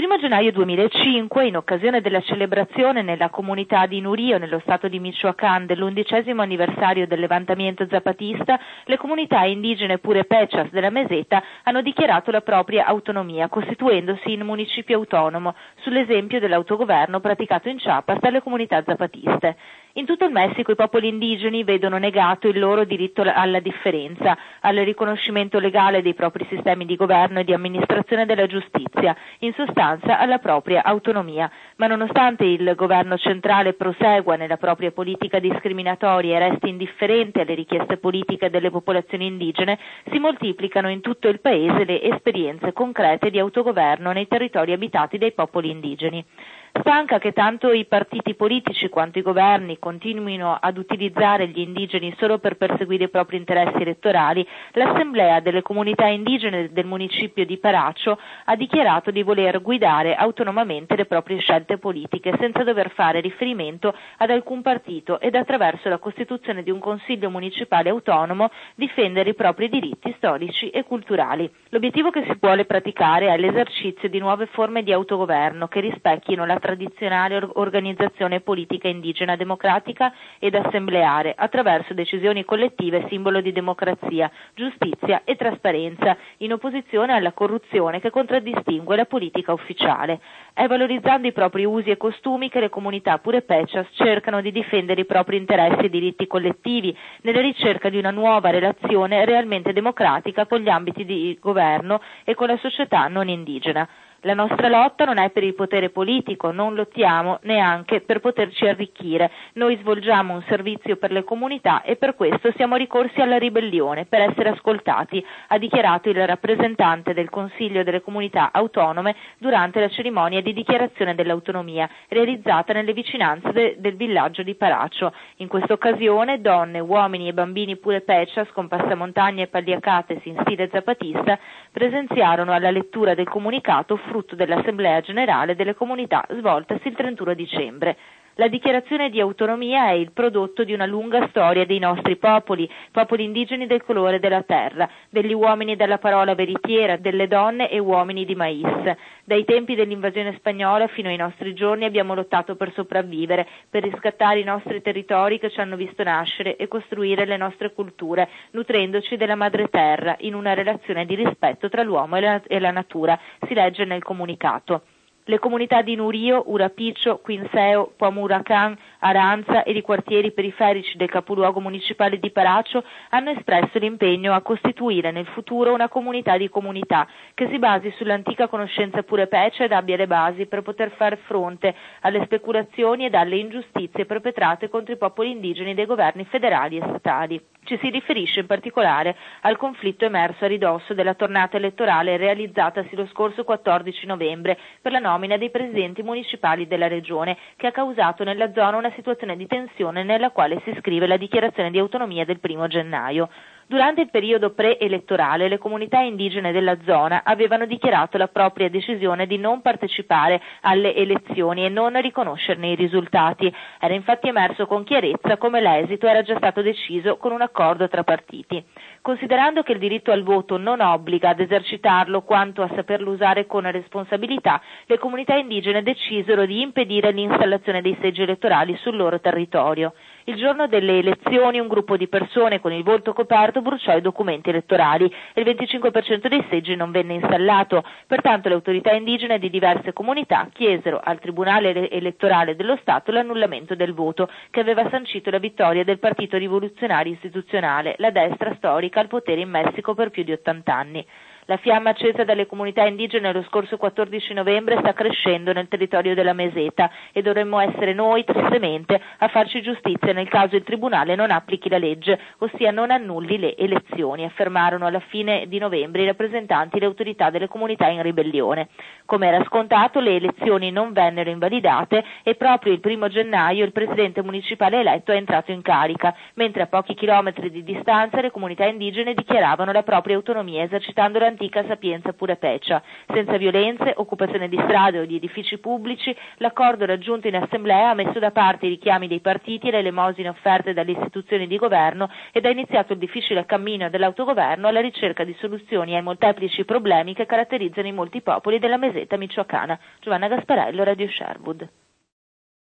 1 gennaio 2005, in occasione della celebrazione nella comunità di Nurio, nello stato di Michoacán, dell'11° anniversario del levantamento zapatista, le comunità indigene purépechas della meseta hanno dichiarato la propria autonomia, costituendosi in municipio autonomo, sull'esempio dell'autogoverno praticato in Chiapas dalle comunità zapatiste. In tutto il Messico i popoli indigeni vedono negato il loro diritto alla differenza, al riconoscimento legale dei propri sistemi di governo e di amministrazione della giustizia, in sostanza alla propria autonomia. Ma nonostante il governo centrale prosegua nella propria politica discriminatoria e resti indifferente alle richieste politiche delle popolazioni indigene, si moltiplicano in tutto il paese le esperienze concrete di autogoverno nei territori abitati dai popoli indigeni. Stanca che tanto i partiti politici quanto i governi continuino ad utilizzare gli indigeni solo per perseguire i propri interessi elettorali, l'Assemblea delle comunità indigene del municipio di Paracho ha dichiarato di voler guidare autonomamente le proprie scelte politiche senza dover fare riferimento ad alcun partito ed attraverso la costituzione di un consiglio municipale autonomo difendere i propri diritti storici e culturali. L'obiettivo che si vuole praticare è l'esercizio di nuove forme di autogoverno che rispecchino la tradizionale organizzazione politica indigena democratica ed assembleare attraverso decisioni collettive simbolo di democrazia, giustizia e trasparenza, in opposizione alla corruzione che contraddistingue la politica ufficiale. È valorizzando i propri usi e costumi che le comunità purépechas cercano di difendere i propri interessi e diritti collettivi nella ricerca di una nuova relazione realmente democratica con gli ambiti di governo e con la società non indigena. La nostra lotta non è per il potere politico, non lottiamo neanche per poterci arricchire. Noi svolgiamo un servizio per le comunità e per questo siamo ricorsi alla ribellione, per essere ascoltati, ha dichiarato il rappresentante del Consiglio delle Comunità Autonome durante la cerimonia di dichiarazione dell'autonomia realizzata nelle vicinanze del villaggio di Paracho. In questa occasione donne, uomini e bambini purépechas con passamontagna e paliacates in stile zapatista presenziarono alla lettura del comunicato frutto dell'Assemblea Generale delle Comunità svoltasi il 31 dicembre. La dichiarazione di autonomia è il prodotto di una lunga storia dei nostri popoli indigeni del colore della terra, degli uomini della parola veritiera, delle donne e uomini di mais. Dai tempi dell'invasione spagnola fino ai nostri giorni abbiamo lottato per sopravvivere, per riscattare i nostri territori che ci hanno visto nascere e costruire le nostre culture, nutrendoci della madre terra in una relazione di rispetto tra l'uomo e la natura, si legge nel comunicato. Le comunità di Nurio, Urapicho, Quinseo, Pomuracan, Aranza e i quartieri periferici del capoluogo municipale di Paracho hanno espresso l'impegno a costituire nel futuro una comunità di comunità che si basi sull'antica conoscenza purépecha ed abbia le basi per poter far fronte alle speculazioni ed alle ingiustizie perpetrate contro i popoli indigeni dai governi federali e statali. Ci si riferisce in particolare al conflitto emerso a ridosso della tornata elettorale realizzatasi lo scorso 14 novembre per la nomina dei presidenti municipali della regione, che ha causato nella zona una situazione di tensione nella quale si iscrive la dichiarazione di autonomia del 1 gennaio. Durante il periodo pre-elettorale le comunità indigene della zona avevano dichiarato la propria decisione di non partecipare alle elezioni e non riconoscerne i risultati. Era infatti emerso con chiarezza come l'esito era già stato deciso con un accordo tra partiti. Considerando che il diritto al voto non obbliga ad esercitarlo quanto a saperlo usare con responsabilità, le comunità indigene decisero di impedire l'installazione dei seggi elettorali sul loro territorio. Il giorno delle elezioni un gruppo di persone con il volto coperto bruciò i documenti elettorali e il 25% dei seggi non venne installato. Pertanto le autorità indigene di diverse comunità chiesero al Tribunale elettorale dello Stato l'annullamento del voto, che aveva sancito la vittoria del Partito Rivoluzionario Istituzionale, la destra storica al potere in Messico per più di 80 anni. La fiamma accesa dalle comunità indigene lo scorso 14 novembre sta crescendo nel territorio della Meseta e dovremmo essere noi, tristemente, a farci giustizia nel caso il Tribunale non applichi la legge, ossia non annulli le elezioni, affermarono alla fine di novembre i rappresentanti e le autorità delle comunità in ribellione. Come era scontato, le elezioni non vennero invalidate e proprio il 1 gennaio il presidente municipale eletto è entrato in carica, mentre a pochi chilometri di distanza le comunità indigene dichiaravano la propria autonomia esercitando l'antica antica Sapienza pure Pecia. Senza violenze, occupazione di strade o di edifici pubblici, l'accordo raggiunto in assemblea ha messo da parte i richiami dei partiti e le elemosine offerte dalle istituzioni di governo ed ha iniziato il difficile cammino dell'autogoverno alla ricerca di soluzioni ai molteplici problemi che caratterizzano i molti popoli della meseta michoacana. Giovanna Gasparello, Radio Sherwood.